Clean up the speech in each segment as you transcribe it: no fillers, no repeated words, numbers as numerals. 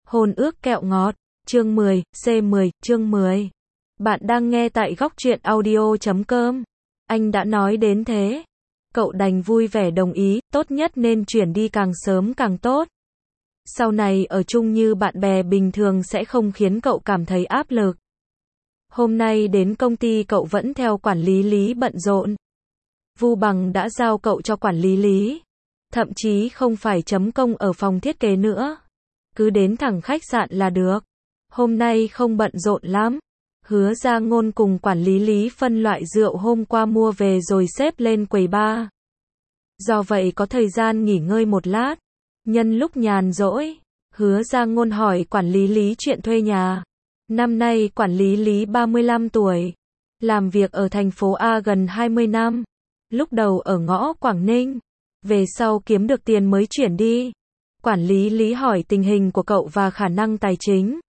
Hôn ước kẹo ngọt, chương 10, C10, chương 10. Bạn đang nghe tại góc truyện audio.com. Anh đã nói đến thế. Cậu đành vui vẻ đồng ý, tốt nhất nên chuyển đi càng sớm càng tốt. Sau này ở chung như bạn bè bình thường sẽ không khiến cậu cảm thấy áp lực. Hôm nay đến công ty cậu vẫn theo quản lý Lý bận rộn. Vu Bằng đã giao cậu cho quản lý Lý. Thậm chí không phải chấm công ở phòng thiết kế nữa. Cứ đến thẳng khách sạn là được. Hôm nay không bận rộn lắm. Hứa Gia Ngôn cùng quản lý Lý phân loại rượu hôm qua mua về rồi xếp lên quầy bar. Do vậy có thời gian nghỉ ngơi một lát. Nhân lúc nhàn rỗi, Hứa Gia Ngôn hỏi quản lý Lý chuyện thuê nhà. Năm nay quản lý Lý 35 tuổi. Làm việc ở thành phố A gần 20 năm. Lúc đầu ở ngõ Quảng Ninh. Về sau kiếm được tiền mới chuyển đi. Quản lý Lý hỏi tình hình của cậu và khả năng tài chính.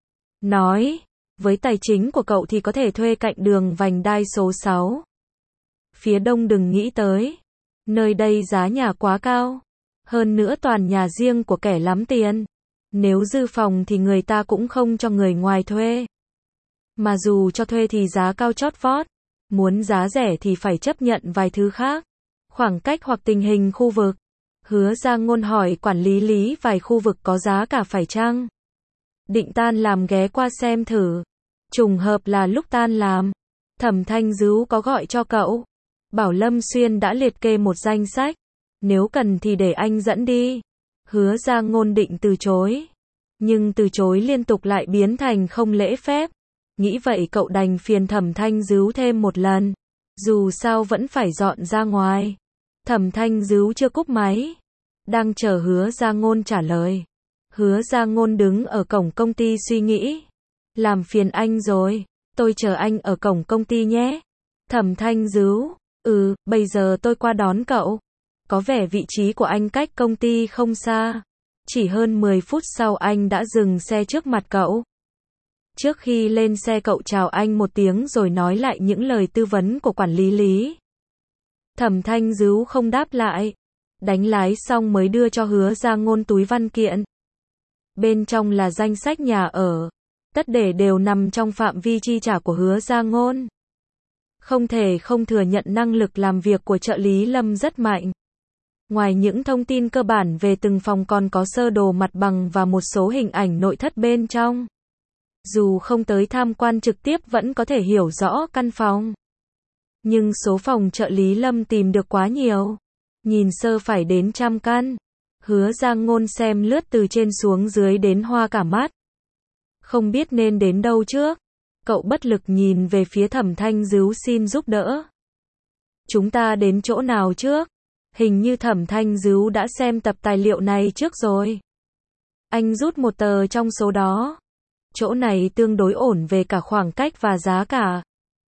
Nói, với tài chính của cậu thì có thể thuê cạnh đường vành đai số 6. Phía đông đừng nghĩ tới. Nơi đây giá nhà quá cao. Hơn nữa toàn nhà riêng của kẻ lắm tiền. Nếu dư phòng thì người ta cũng không cho người ngoài thuê. Mà dù cho thuê thì giá cao chót vót. Muốn giá rẻ thì phải chấp nhận vài thứ khác. Khoảng cách hoặc tình hình khu vực. Hứa Gia Ngôn hỏi quản lý Lý vài khu vực có giá cả phải chăng. Định tan làm ghé qua xem thử. Trùng hợp là lúc tan làm. Thẩm Thanh Dứu có gọi cho cậu. Bảo Lâm Xuyên đã liệt kê một danh sách. Nếu cần thì để anh dẫn đi. Hứa Gia Ngôn định từ chối. Nhưng từ chối liên tục lại biến thành không lễ phép. Nghĩ vậy cậu đành phiền Thẩm Thanh Dứu thêm một lần. Dù sao vẫn phải dọn ra ngoài. Thẩm Thanh Dứu chưa cúp máy. Đang chờ Hứa Gia Ngôn trả lời. Hứa Gia Ngôn đứng ở cổng công ty suy nghĩ. Làm phiền anh rồi. Tôi chờ anh ở cổng công ty nhé. Thẩm Thanh Dứu. Bây giờ tôi qua đón cậu. Có vẻ vị trí của anh cách công ty không xa. Chỉ hơn 10 phút sau anh đã dừng xe trước mặt cậu. Trước khi lên xe cậu chào anh một tiếng rồi nói lại những lời tư vấn của quản lý Lý. Thẩm Thanh Dứu không đáp lại. Đánh lái xong mới đưa cho Hứa Gia Ngôn túi văn kiện. Bên trong là danh sách nhà ở. Tất để đều nằm trong phạm vi chi trả của Hứa Gia Ngôn. Không thể không thừa nhận năng lực làm việc của trợ lý Lâm rất mạnh. Ngoài những thông tin cơ bản về từng phòng còn có sơ đồ mặt bằng và một số hình ảnh nội thất bên trong. Dù không tới tham quan trực tiếp vẫn có thể hiểu rõ căn phòng. Nhưng số phòng trợ lý Lâm tìm được quá nhiều. Nhìn sơ phải đến 100 căn. Hứa Gia Ngôn xem lướt từ trên xuống dưới đến hoa cả mắt. Không biết nên đến đâu trước. Cậu bất lực nhìn về phía Thẩm Thanh Dứu xin giúp đỡ. Chúng ta đến chỗ nào trước? Hình như Thẩm Thanh Dứu đã xem tập tài liệu này trước rồi. Anh rút một tờ trong số đó. Chỗ này tương đối ổn về cả khoảng cách và giá cả.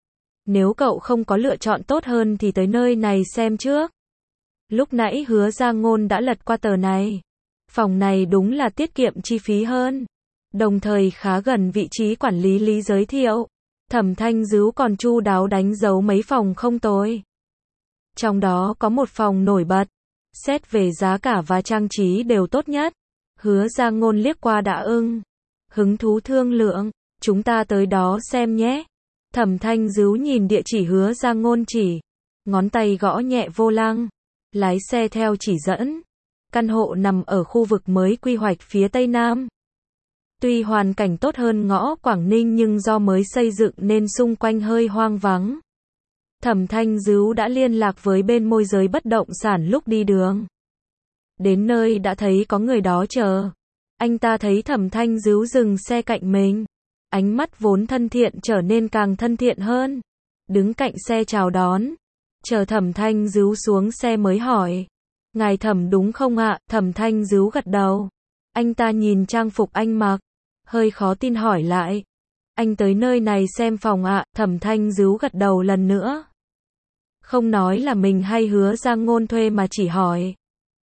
Nếu cậu không có lựa chọn tốt hơn thì tới nơi này xem trước. Lúc nãy Hứa Gia Ngôn đã lật qua tờ này. Phòng này đúng là tiết kiệm chi phí hơn. Đồng thời khá gần vị trí quản lý Lý giới thiệu. Thẩm Thanh Dứu còn chu đáo đánh dấu mấy phòng không tồi. Trong đó có một phòng nổi bật. Xét về giá cả và trang trí đều tốt nhất. Hứa Gia Ngôn liếc qua đã hứng thú thương lượng. Chúng ta tới đó xem nhé. Thẩm Thanh Dứu nhìn địa chỉ Hứa Gia Ngôn chỉ. Ngón tay gõ nhẹ vô lăng. Lái xe theo chỉ dẫn. Căn hộ nằm ở khu vực mới quy hoạch phía Tây Nam. Tuy hoàn cảnh tốt hơn ngõ Quảng Ninh nhưng do mới xây dựng nên xung quanh hơi hoang vắng. Thẩm Thanh Dứu đã liên lạc với bên môi giới bất động sản lúc đi đường. Đến nơi đã thấy có người đó chờ. Anh ta thấy Thẩm Thanh Dứu dừng xe cạnh mình. Ánh mắt vốn thân thiện trở nên càng thân thiện hơn. Đứng cạnh xe chào đón. Chờ Thẩm Thanh Dứu xuống xe mới hỏi. Ngài Thẩm đúng không ạ? Thẩm Thanh Dứu gật đầu. Anh ta nhìn trang phục anh mặc. Hơi khó tin hỏi lại. Anh tới nơi này xem phòng ạ? Thẩm Thanh Dứu gật đầu lần nữa. Không nói là mình hay Hứa Gia Ngôn thuê mà chỉ hỏi.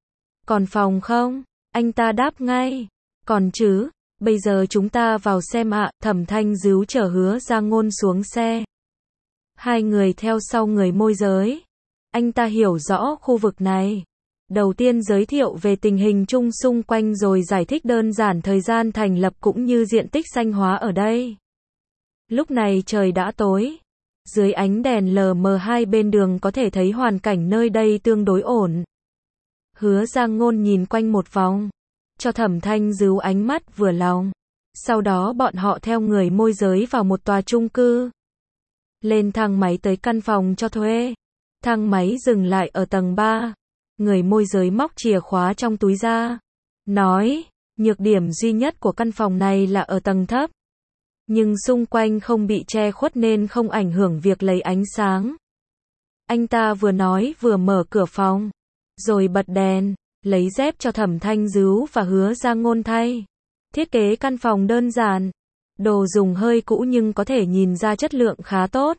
Còn phòng không? Anh ta đáp ngay. Còn chứ, bây giờ chúng ta vào xem ạ. Thẩm Thanh Dứu chở Hứa Gia Ngôn xuống xe. Hai người theo sau người môi giới. Anh ta hiểu rõ khu vực này. Đầu tiên giới thiệu về tình hình chung xung quanh rồi giải thích đơn giản thời gian thành lập cũng như diện tích xanh hóa ở đây. Lúc này trời đã tối. Dưới ánh đèn lờ mờ hai bên đường có thể thấy hoàn cảnh nơi đây tương đối ổn. Hứa Giang Ngôn nhìn quanh một vòng, cho Thẩm Thanh Dứu ánh mắt vừa lòng. Sau đó bọn họ theo người môi giới vào một tòa chung cư. Lên thang máy tới căn phòng cho thuê. Thang máy dừng lại ở tầng 3. Người môi giới móc chìa khóa trong túi ra. Nói, nhược điểm duy nhất của căn phòng này là ở tầng thấp. Nhưng xung quanh không bị che khuất nên không ảnh hưởng việc lấy ánh sáng. Anh ta vừa nói vừa mở cửa phòng. Rồi bật đèn, lấy dép cho Thẩm Thanh Dứu và Hứa Giang Ngôn thay. Thiết kế căn phòng đơn giản. Đồ dùng hơi cũ nhưng có thể nhìn ra chất lượng khá tốt.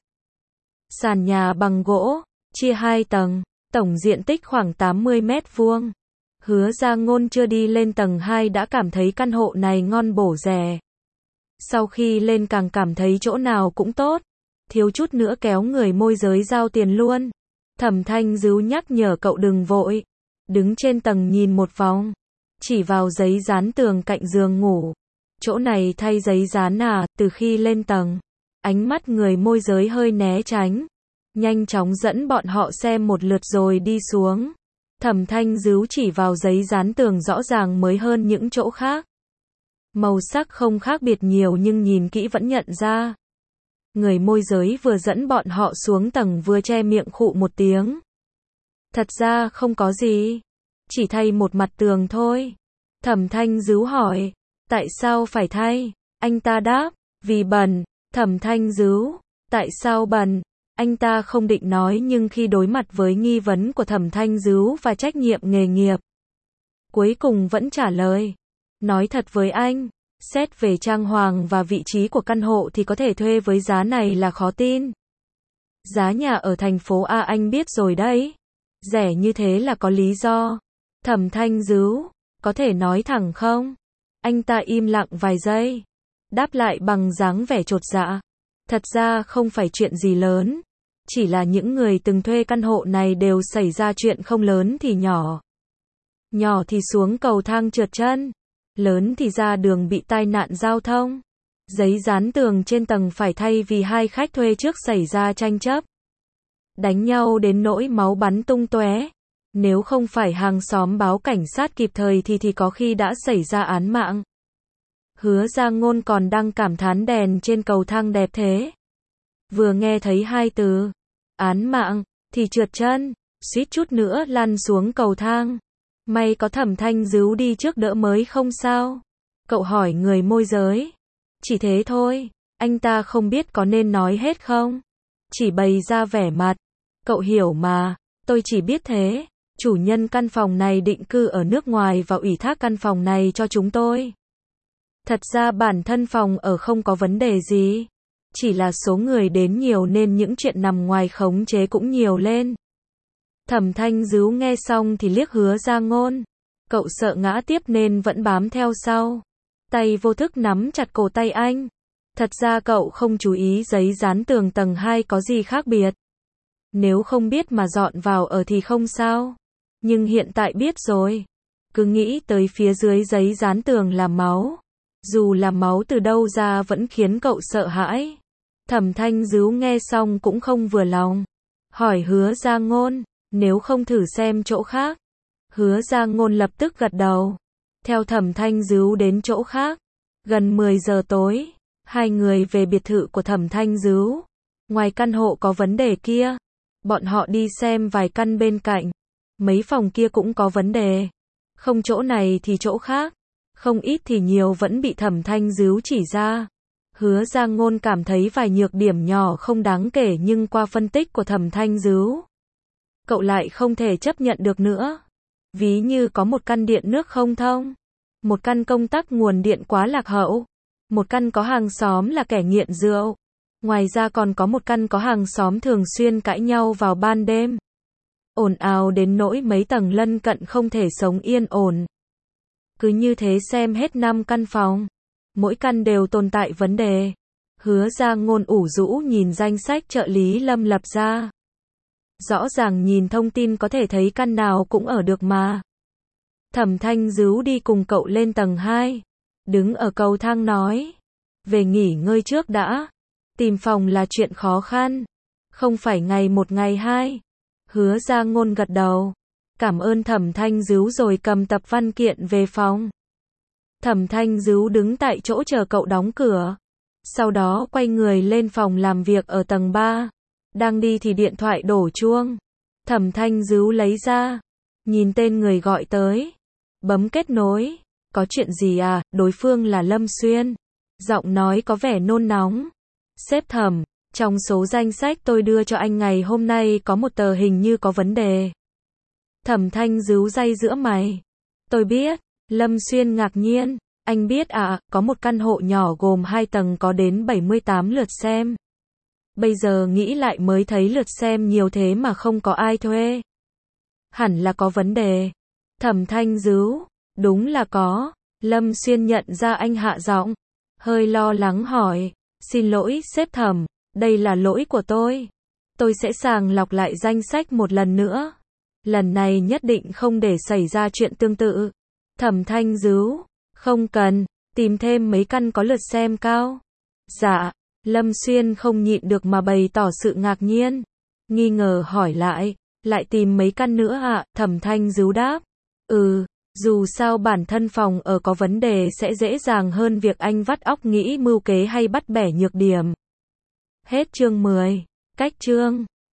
Sàn nhà bằng gỗ, chia 2 tầng, tổng diện tích khoảng 80 mét vuông. Hứa Giang Ngôn chưa đi lên tầng 2 đã cảm thấy căn hộ này ngon bổ rẻ. Sau khi lên càng cảm thấy chỗ nào cũng tốt. Thiếu chút nữa kéo người môi giới giao tiền luôn. Thẩm Thanh Dứu nhắc nhở cậu đừng vội. Đứng trên tầng nhìn một vòng. Chỉ vào giấy dán tường cạnh giường ngủ. Chỗ này thay giấy dán à, từ khi lên tầng. Ánh mắt người môi giới hơi né tránh. Nhanh chóng dẫn bọn họ xem một lượt rồi đi xuống. Thẩm Thanh Dứu chỉ vào giấy dán tường rõ ràng mới hơn những chỗ khác. Màu sắc không khác biệt nhiều nhưng nhìn kỹ vẫn nhận ra. Người môi giới vừa dẫn bọn họ xuống tầng vừa che miệng khụ một tiếng. Thật ra không có gì. Chỉ thay một mặt tường thôi. Thẩm Thanh Dứu hỏi. Tại sao phải thay? Anh ta đáp. Vì bẩn. Thẩm Thanh Dứu. Tại sao bẩn? Anh ta không định nói nhưng khi đối mặt với nghi vấn của Thẩm Thanh Dứu và trách nhiệm nghề nghiệp. Cuối cùng vẫn trả lời. Nói thật với anh. Xét về trang hoàng và vị trí của căn hộ thì có thể thuê với giá này là khó tin. Giá nhà ở thành phố A anh biết rồi đấy. Rẻ như thế là có lý do. Thẩm Thanh Dứu. Có thể nói thẳng không? Anh ta im lặng vài giây. Đáp lại bằng dáng vẻ chột dạ. Thật ra không phải chuyện gì lớn. Chỉ là những người từng thuê căn hộ này đều xảy ra chuyện không lớn thì nhỏ. Nhỏ thì xuống cầu thang trượt chân. Lớn thì ra đường bị tai nạn giao thông. Giấy dán tường trên tầng phải thay vì hai khách thuê trước xảy ra tranh chấp. Đánh nhau đến nỗi máu bắn tung tóe. Nếu không phải hàng xóm báo cảnh sát kịp thời thì có khi đã xảy ra án mạng. Hứa Giang Ngôn còn đang cảm thán đèn trên cầu thang đẹp thế. Vừa nghe thấy hai từ án mạng thì trượt chân, suýt chút nữa lăn xuống cầu thang. May có Thẩm Thanh Dứu đi trước đỡ mới không sao. Cậu hỏi người môi giới. Chỉ thế thôi, anh ta không biết có nên nói hết không. Chỉ bày ra vẻ mặt. Cậu hiểu mà, tôi chỉ biết thế. Chủ nhân căn phòng này định cư ở nước ngoài và ủy thác căn phòng này cho chúng tôi. Thật ra bản thân phòng ở không có vấn đề gì. Chỉ là số người đến nhiều nên những chuyện nằm ngoài khống chế cũng nhiều lên. Thẩm Thanh Dứu nghe xong thì liếc Hứa Giang Ngôn. Cậu sợ ngã tiếp nên vẫn bám theo sau. Tay vô thức nắm chặt cổ tay anh. Thật ra cậu không chú ý giấy dán tường tầng 2 có gì khác biệt. Nếu không biết mà dọn vào ở thì không sao. Nhưng hiện tại biết rồi. Cứ nghĩ tới phía dưới giấy dán tường là máu. Dù là máu từ đâu ra vẫn khiến cậu sợ hãi. Thẩm Thanh Dứu nghe xong cũng không vừa lòng. Hỏi Hứa Giang Ngôn. Nếu không thử xem chỗ khác. Hứa Giang Ngôn lập tức gật đầu. Theo Thẩm Thanh Dứu đến chỗ khác. Gần 10 giờ tối. Hai người về biệt thự của Thẩm Thanh Dứu. Ngoài căn hộ có vấn đề kia. Bọn họ đi xem vài căn bên cạnh. Mấy phòng kia cũng có vấn đề. Không chỗ này thì chỗ khác. Không ít thì nhiều vẫn bị Thẩm Thanh Dứu chỉ ra. Hứa Giang Ngôn cảm thấy vài nhược điểm nhỏ không đáng kể nhưng qua phân tích của Thẩm Thanh Dứu. Cậu lại không thể chấp nhận được nữa. Ví như có một căn điện nước không thông. Một căn công tắc nguồn điện quá lạc hậu. Một căn có hàng xóm là kẻ nghiện rượu. Ngoài ra còn có một căn có hàng xóm thường xuyên cãi nhau vào ban đêm. Ồn ào đến nỗi mấy tầng lân cận không thể sống yên ổn. Cứ như thế xem hết 5 căn phòng. Mỗi căn đều tồn tại vấn đề. Hứa Giang Ngôn ủ rũ nhìn danh sách trợ lý Lâm lập ra. Rõ ràng nhìn thông tin có thể thấy căn nào cũng ở được mà. Thẩm Thanh Dứu đi cùng cậu lên tầng 2. Đứng ở cầu thang nói. Về nghỉ ngơi trước đã. Tìm phòng là chuyện khó khăn. Không phải ngày một ngày hai. Hứa Ra Ngôn gật đầu. Cảm ơn Thẩm Thanh Dứu rồi cầm tập văn kiện về phòng. Thẩm Thanh Dứu đứng tại chỗ chờ cậu đóng cửa. Sau đó quay người lên phòng làm việc ở tầng 3. Đang đi thì điện thoại đổ chuông. Thẩm Thanh Dứu lấy ra. Nhìn tên người gọi tới. Bấm kết nối. Có chuyện gì à? Đối phương là Lâm Xuyên. Giọng nói có vẻ nôn nóng. Sếp Thẩm, trong số danh sách tôi đưa cho anh ngày hôm nay có một tờ hình như có vấn đề. Thẩm Thanh Dứu day giữa mày. Tôi biết. Lâm Xuyên ngạc nhiên. Anh biết à, có một căn hộ nhỏ gồm 2 tầng có đến 78 lượt xem. Bây giờ nghĩ lại mới thấy lượt xem nhiều thế mà không có ai thuê. Hẳn là có vấn đề. Thẩm Thanh Dứu, đúng là có. Lâm Xuyên nhận ra anh hạ giọng, hơi lo lắng hỏi, xin lỗi sếp Thẩm, đây là lỗi của tôi. Tôi sẽ sàng lọc lại danh sách một lần nữa. Lần này nhất định không để xảy ra chuyện tương tự. Thẩm Thanh Dứu, không cần, tìm thêm mấy căn có lượt xem cao. Dạ, Lâm Xuyên không nhịn được mà bày tỏ sự ngạc nhiên. Nghi ngờ hỏi lại tìm mấy căn nữa ạ? Thẩm Thanh Dứu đáp. Dù sao bản thân phòng ở có vấn đề sẽ dễ dàng hơn việc anh vắt óc nghĩ mưu kế hay bắt bẻ nhược điểm. Hết chương 10. Cách chương